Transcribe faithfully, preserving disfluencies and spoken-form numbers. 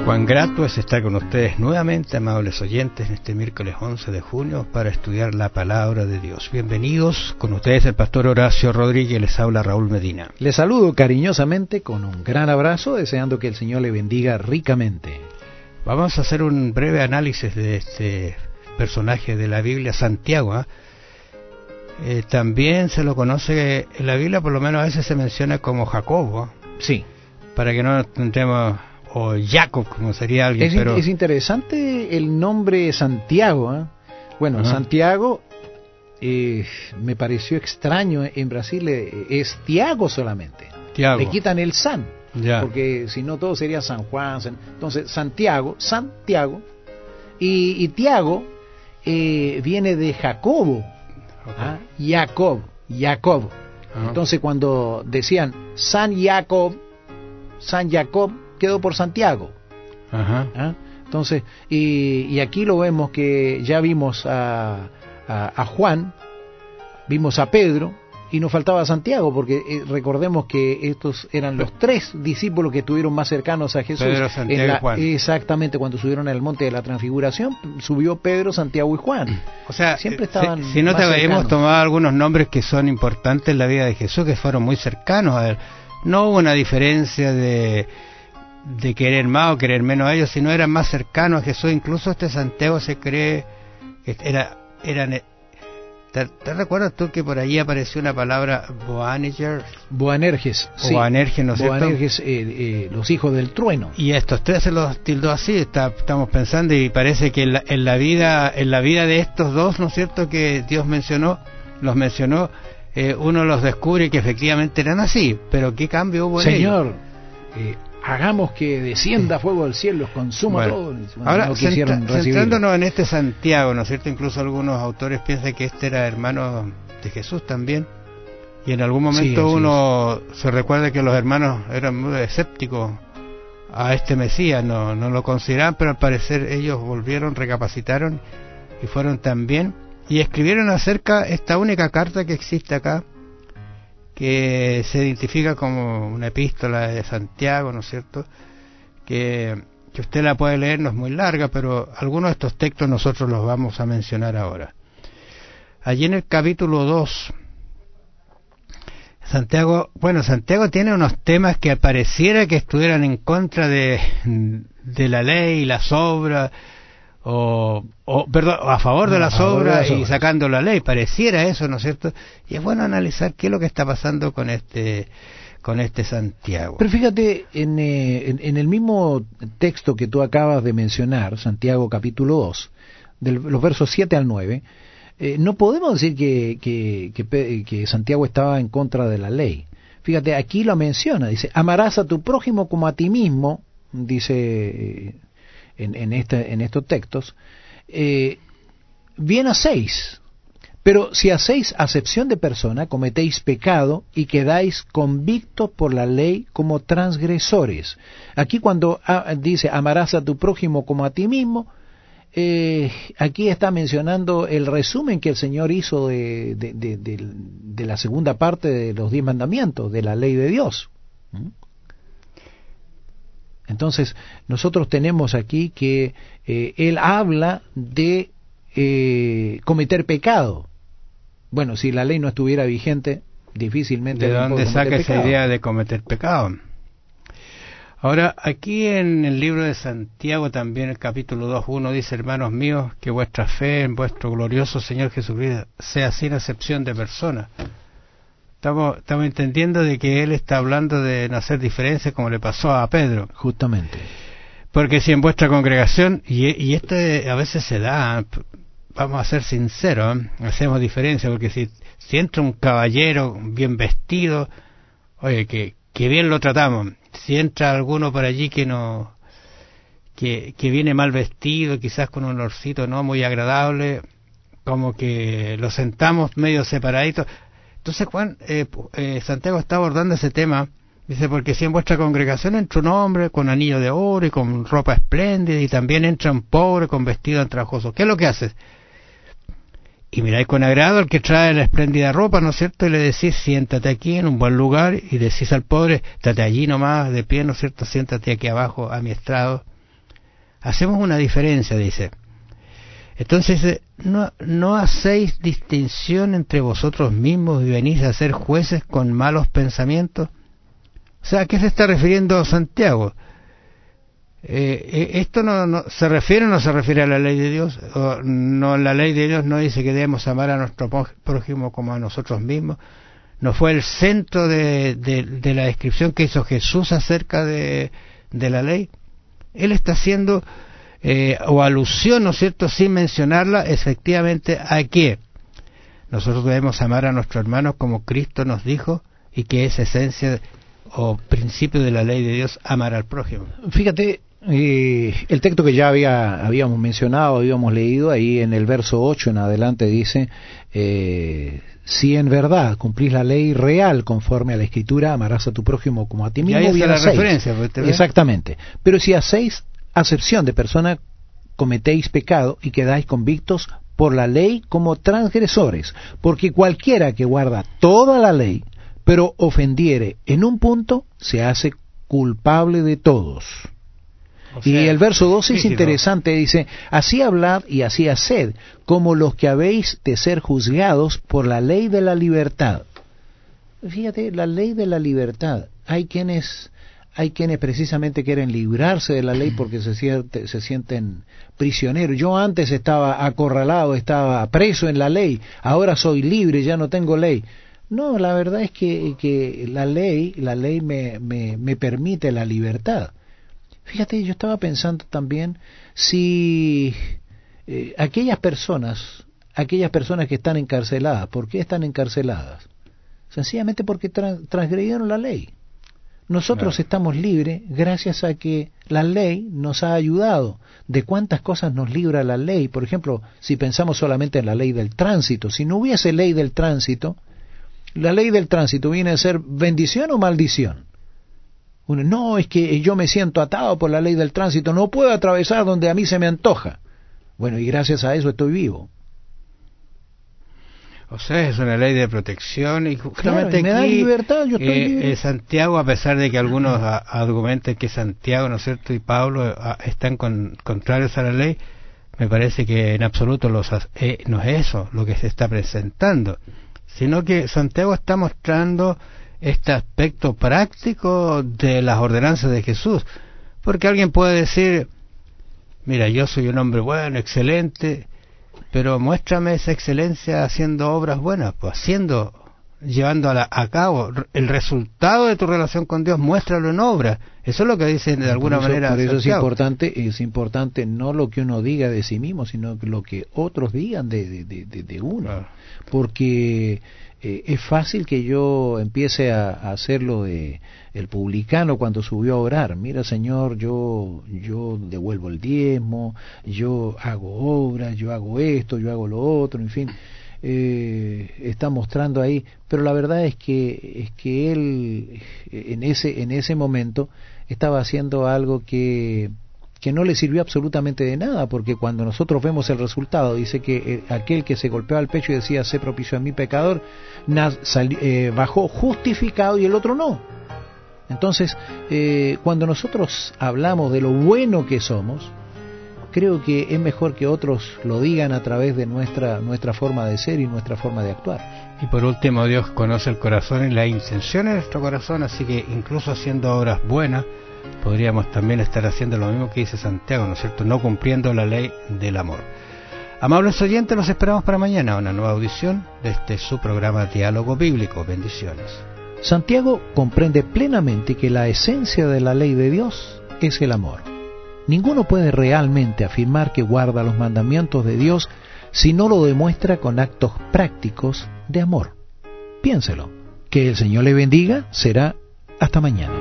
Cuán grato es estar con ustedes nuevamente, amables oyentes, en este miércoles once de junio para estudiar la palabra de Dios. Bienvenidos, con ustedes el pastor Horacio Rodríguez, les habla Raúl Medina. Les saludo cariñosamente con un gran abrazo, deseando que el Señor le bendiga ricamente. Vamos a hacer un breve análisis de este personaje de la Biblia, Santiago. ¿eh? Eh, también se lo conoce en la Biblia, por lo menos a veces se menciona como Jacobo. Sí. Para que no entremos... o Jacob, como sería alguien, es, pero... es interesante el nombre Santiago, ¿eh? Bueno, Ajá. Santiago eh, me pareció extraño, en Brasil eh, es Tiago solamente. Tiago. Le quitan el San, ya. Porque si no todo sería San Juan, San... entonces Santiago, Santiago, y, y Tiago eh, viene de Jacobo, okay. ¿ah? Jacob, Jacob. Ajá. Entonces cuando decían San Jacob, San Jacob, quedó por Santiago. Ajá. ¿Ah? Entonces, y, y aquí lo vemos que ya vimos a, a, a Juan, vimos a Pedro, y nos faltaba Santiago, porque eh, recordemos que estos eran los tres discípulos que estuvieron más cercanos a Jesús. Pedro, Santiago en la, y Juan. Exactamente, cuando subieron al monte de la Transfiguración, subió Pedro, Santiago y Juan. O sea, siempre estaban si, si no te habíamos tomado algunos nombres que son importantes en la vida de Jesús, que fueron muy cercanos a él. No hubo una diferencia de... de querer más o querer menos a ellos, sino eran más cercanos a Jesús. Incluso este Santiago se cree que era, eran, ¿te, te recuerdas tú que por allí apareció una palabra Boanerges? Boanerges, sí. Boanerges, ¿no es cierto? Boanerges, eh, eh, los hijos del trueno. Y estos tres se los tildó así, está, estamos pensando, y parece que en la, en la vida, en la vida de estos dos, ¿no es cierto?, que Dios mencionó, los mencionó, eh, uno los descubre que efectivamente eran así, pero ¿qué cambio hubo en ellos? Señor, eh, hagamos que descienda fuego del cielo, los consuma bueno, todo. Bueno, ahora, no centra, centrándonos en este Santiago, ¿no es cierto? Incluso algunos autores piensan que este era hermano de Jesús también. Y en algún momento sí, uno es. se recuerda que los hermanos eran muy escépticos a este Mesías, no, no lo consideraban, pero al parecer ellos volvieron, recapacitaron y fueron también. Y escribieron acerca de esta única carta que existe acá, que se identifica como una epístola de Santiago, ¿no es cierto?, que, que usted la puede leer, no es muy larga, pero algunos de estos textos nosotros los vamos a mencionar ahora. Allí en el capítulo dos, Santiago, bueno, Santiago tiene unos temas que pareciera que estuvieran en contra de, de la ley, las obras, O, o perdón, a favor de las obras y sacando la ley, pareciera eso, ¿no es cierto? Y es bueno analizar qué es lo que está pasando con este con este Santiago. Pero fíjate, en, eh, en, en el mismo texto que tú acabas de mencionar, Santiago capítulo dos, de los versos siete al nueve, eh, no podemos decir que, que, que, que Santiago estaba en contra de la ley. Fíjate, aquí lo menciona, dice, amarás a tu prójimo como a ti mismo, dice... Eh, En, en, este, en estos textos, eh, bien hacéis, pero si hacéis acepción de persona, cometéis pecado y quedáis convictos por la ley como transgresores. Aquí cuando ah, dice amarás a tu prójimo como a ti mismo, eh, aquí está mencionando el resumen que el Señor hizo de, de, de, de, de la segunda parte de los diez mandamientos, de la ley de Dios. ¿Mm? Entonces, nosotros tenemos aquí que eh, él habla de eh, cometer pecado. Bueno, si la ley no estuviera vigente, difícilmente... ¿De dónde saca esa idea de cometer pecado? Ahora, aquí en el libro de Santiago, también el capítulo dos, uno dice, hermanos míos, que vuestra fe en vuestro glorioso Señor Jesucristo sea sin acepción de personas. Estamos, estamos entendiendo de que él está hablando de no hacer diferencias como le pasó a Pedro. Justamente. Porque si en vuestra congregación, y, y esto a veces se da, vamos a ser sinceros, ¿eh? hacemos diferencias, porque si, si entra un caballero bien vestido, oye, que, que bien lo tratamos. Si entra alguno por allí que no, que, que viene mal vestido, quizás con un olorcito no muy agradable, como que lo sentamos medio separaditos. Entonces Juan, eh, eh, Santiago está abordando ese tema, dice, porque si en vuestra congregación entra un hombre con anillo de oro y con ropa espléndida, y también entra un pobre con vestido andrajoso, ¿qué es lo que haces? Y miráis con agrado al que trae la espléndida ropa, ¿no es cierto? Y le decís, siéntate aquí en un buen lugar, y decís al pobre, estate allí nomás, de pie, ¿no es cierto? Siéntate aquí abajo a mi estrado. hacemos una diferencia, dice. Entonces, no, no hacéis distinción entre vosotros mismos y venís a ser jueces con malos pensamientos. O sea, ¿a qué se está refiriendo Santiago? Eh, ¿Esto no, no se refiere o no se refiere a la ley de Dios? ¿O no, la ley de Dios no dice que debemos amar a nuestro prójimo como a nosotros mismos? ¿No fue el centro de, de, de la descripción que hizo Jesús acerca de, de la ley? Él está haciendo eh, o alusión, ¿no es cierto?, sin mencionarla, efectivamente, ¿a qué? Nosotros debemos amar a nuestros hermanos como Cristo nos dijo, y que es esencia o principio de la ley de Dios, amar al prójimo. Fíjate, eh, el texto que ya había habíamos mencionado, habíamos leído, ahí en el verso ocho en adelante dice, eh, si en verdad cumplís la ley real conforme a la Escritura, amarás a tu prójimo como a ti mismo. Y ahí está la hacéis. referencia. Exactamente. Pero si hacéis acepción de persona, cometéis pecado y quedáis convictos por la ley como transgresores, porque cualquiera que guarda toda la ley, pero ofendiere en un punto, se hace culpable de todos. O sea, y el verso doce es interesante, dice, así hablad y así haced, como los que habéis de ser juzgados por la ley de la libertad. Fíjate, la ley de la libertad. Hay quienes, hay quienes precisamente quieren librarse de la ley porque se, siente, se sienten prisioneros. Yo antes estaba acorralado, estaba preso en la ley, ahora soy libre, ya no tengo ley. No, la verdad es que, que la ley, la ley me, me, me permite la libertad. Fíjate, yo estaba pensando también si eh, aquellas personas, aquellas personas que están encarceladas, ¿por qué están encarceladas? Sencillamente porque tra- transgredieron la ley. Nosotros claro. estamos libres gracias a que la ley nos ha ayudado. ¿De cuántas cosas nos libra la ley? Por ejemplo, si pensamos solamente en la ley del tránsito, si no hubiese ley del tránsito, la ley del tránsito viene a ser bendición o maldición. Uno, no, es que yo me siento atado por la ley del tránsito, no puedo atravesar donde a mí se me antoja. Bueno, y gracias a eso estoy vivo. O sea, es una ley de protección y justamente claro, y me aquí da libertad, yo estoy eh, libre. Eh, Santiago, a pesar de que algunos a, argumentan que Santiago, ¿no es cierto?, y Pablo a, están con, contrarios a la ley, me parece que en absoluto los, eh, no es eso lo que se está presentando, sino que Santiago está mostrando este aspecto práctico de las ordenanzas de Jesús, porque alguien puede decir, mira, yo soy un hombre bueno, excelente, pero muéstrame esa excelencia haciendo obras buenas, pues haciendo, llevando a, la, a cabo el resultado de tu relación con Dios, muéstralo en obra. Eso es lo que dicen de alguna por eso, manera. Por eso es importante, es importante no lo que uno diga de sí mismo, sino lo que otros digan de, de, de, de uno, claro. Porque eh, es fácil que yo empiece a, a hacerlo de el publicano cuando subió a orar. Mira, Señor, yo yo devuelvo el diezmo, yo hago obras, yo hago esto, yo hago lo otro, en fin. Eh, está mostrando ahí, pero la verdad es que es que él en ese en ese momento estaba haciendo algo que que no le sirvió absolutamente de nada, porque cuando nosotros vemos el resultado, dice que eh, aquel que se golpeaba el pecho y decía, sé propicio a mi pecador, sal, eh, bajó justificado y el otro no. Entonces, eh, cuando nosotros hablamos de lo bueno que somos, creo que es mejor que otros lo digan a través de nuestra nuestra forma de ser y nuestra forma de actuar. Y por último, Dios conoce el corazón y la intención de nuestro corazón, así que incluso haciendo obras buenas, podríamos también estar haciendo lo mismo que dice Santiago, ¿no es cierto?, no cumpliendo la ley del amor. Amables oyentes, los esperamos para mañana, una nueva audición de este su programa Diálogo Bíblico. Bendiciones. Santiago comprende plenamente que la esencia de la ley de Dios es el amor. Ninguno puede realmente afirmar que guarda los mandamientos de Dios si no lo demuestra con actos prácticos de amor. Piénselo. Que el Señor le bendiga. Será hasta mañana.